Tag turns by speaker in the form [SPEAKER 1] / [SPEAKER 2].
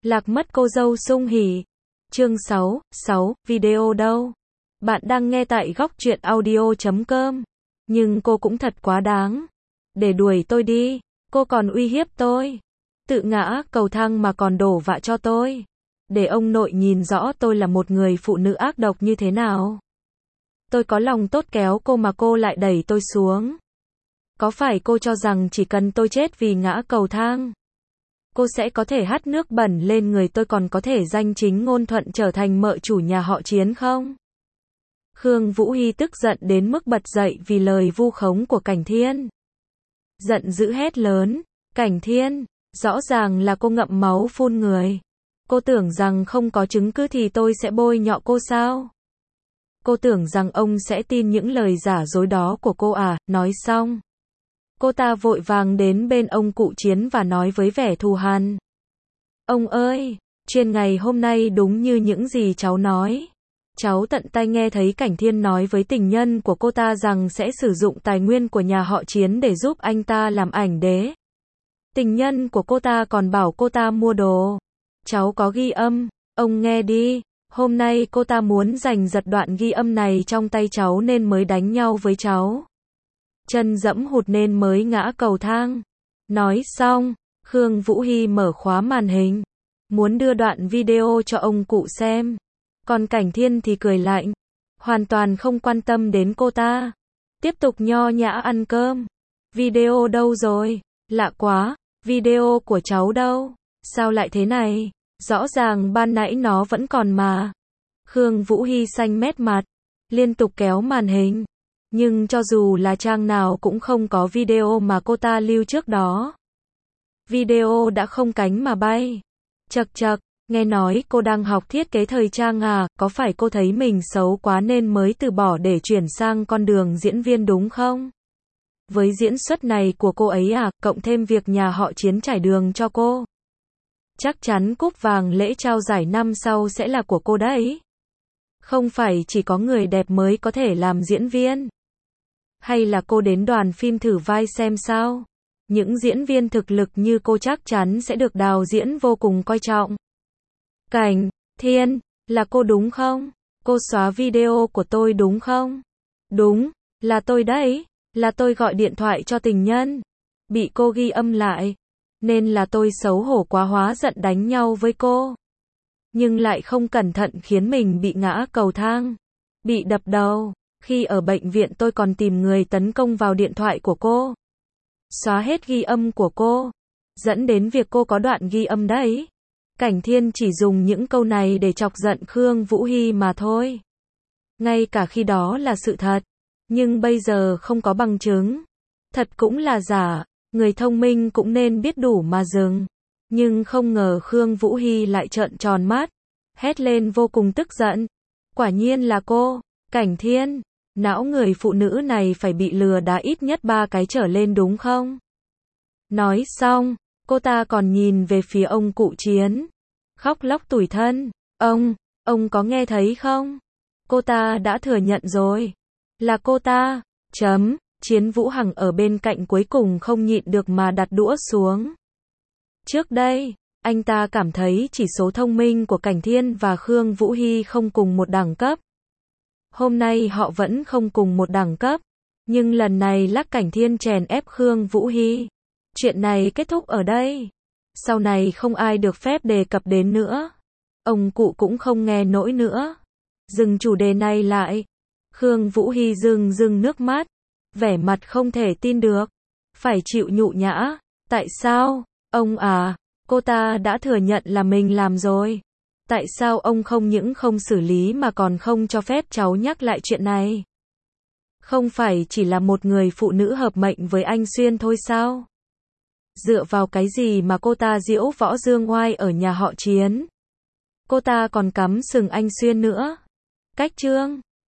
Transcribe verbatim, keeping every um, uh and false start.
[SPEAKER 1] Lạc mất cô dâu sung hỉ. Chương sáu, sáu, video đâu? Bạn đang nghe tại góc truyện audio chấm com. Nhưng cô cũng thật quá đáng. Để đuổi tôi đi, cô còn uy hiếp tôi. Tự ngã cầu thang mà còn đổ vạ cho tôi. Để ông nội nhìn rõ tôi là một người phụ nữ ác độc như thế nào. Tôi có lòng tốt kéo cô mà cô lại đẩy tôi xuống. Có phải cô cho rằng chỉ cần tôi chết vì ngã cầu thang, cô sẽ có thể hắt nước bẩn lên người tôi, còn có thể danh chính ngôn thuận trở thành mợ chủ nhà họ Chiến không? Khương Vũ Hy tức giận đến mức bật dậy vì lời vu khống của Cảnh Thiên. Giận dữ hét lớn, Cảnh Thiên, rõ ràng là cô ngậm máu phun người. Cô tưởng rằng không có chứng cứ thì tôi sẽ bôi nhọ cô sao? Cô tưởng rằng ông sẽ tin những lời giả dối đó của cô à? Nói xong, cô ta vội vàng đến bên ông cụ Chiến và nói với vẻ thù hằn. Ông ơi, chuyện ngày hôm nay đúng như những gì cháu nói. Cháu tận tai nghe thấy Cảnh Thiên nói với tình nhân của cô ta rằng sẽ sử dụng tài nguyên của nhà họ Chiến để giúp anh ta làm ảnh đế. Tình nhân của cô ta còn bảo cô ta mua đồ. Cháu có ghi âm, ông nghe đi. Hôm nay cô ta muốn giành giật đoạn ghi âm này trong tay cháu nên mới đánh nhau với cháu. Chân dẫm hụt nên mới ngã cầu thang. Nói xong, Khương Vũ Hy mở khóa màn hình, muốn đưa đoạn video cho ông cụ xem. Còn Cảnh Thiên thì cười lạnh, hoàn toàn không quan tâm đến cô ta. Tiếp tục nho nhã ăn cơm. Video đâu rồi? Lạ quá, video của cháu đâu? Sao lại thế này? Rõ ràng ban nãy nó vẫn còn mà. Khương Vũ Hy xanh mét mặt, liên tục kéo màn hình. Nhưng cho dù là trang nào cũng không có video mà cô ta lưu trước đó. Video đã không cánh mà bay. Chậc chậc, nghe nói cô đang học thiết kế thời trang à? Có phải cô thấy mình xấu quá nên mới từ bỏ để chuyển sang con đường diễn viên đúng không? Với diễn xuất này của cô ấy à, cộng thêm việc nhà họ Chiến trải đường cho cô, chắc chắn cúp vàng lễ trao giải năm sau sẽ là của cô đấy. Không phải chỉ có người đẹp mới có thể làm diễn viên. Hay là cô đến đoàn phim thử vai xem sao? Những diễn viên thực lực như cô chắc chắn sẽ được đạo diễn vô cùng coi trọng. Cảnh Thiên, là cô đúng không? Cô xóa video của tôi đúng không? Đúng, là tôi đấy. Là tôi gọi điện thoại cho tình nhân, bị cô ghi âm lại. Nên là tôi xấu hổ quá hóa giận đánh nhau với cô. Nhưng lại không cẩn thận khiến mình bị ngã cầu thang, bị đập đầu. Khi ở bệnh viện tôi còn tìm người tấn công vào điện thoại của cô, xóa hết ghi âm của cô, dẫn đến việc cô có đoạn ghi âm đấy. Cảnh Thiên chỉ dùng những câu này để chọc giận Khương Vũ Hy mà thôi. Ngay cả khi đó là sự thật, nhưng bây giờ không có bằng chứng. Thật cũng là giả, người thông minh cũng nên biết đủ mà dừng. Nhưng không ngờ Khương Vũ Hy lại trợn tròn mắt, hét lên vô cùng tức giận. Quả nhiên là cô, Cảnh Thiên. Não người phụ nữ này phải bị lừa đá ít nhất ba cái trở lên đúng không? Nói xong, cô ta còn nhìn về phía ông cụ Chiến, khóc lóc tủi thân. Ông, ông có nghe thấy không? Cô ta đã thừa nhận rồi. Là cô ta. Chấm. Chiến Vũ Hằng ở bên cạnh cuối cùng không nhịn được mà đặt đũa xuống. Trước đây, anh ta cảm thấy chỉ số thông minh của Cảnh Thiên và Khương Vũ Hy không cùng một đẳng cấp. Hôm nay họ vẫn không cùng một đẳng cấp, nhưng lần này lắc Cảnh Thiên chèn ép Khương Vũ Hy. Chuyện này kết thúc ở đây. Sau này không ai được phép đề cập đến nữa. Ông cụ cũng không nghe nổi nữa. Dừng chủ đề này lại. Khương Vũ Hy rưng rưng nước mắt, vẻ mặt không thể tin được. Phải chịu nhục nhã. Tại sao? Ông à, cô ta đã thừa nhận là mình làm rồi. Tại sao ông không những không xử lý mà còn không cho phép cháu nhắc lại chuyện này? Không phải chỉ là một người phụ nữ hợp mệnh với anh Xuyên thôi sao? Dựa vào cái gì mà cô ta diễu võ dương oai ở nhà họ Chiến? Cô ta còn cắm sừng anh Xuyên nữa. Cách chương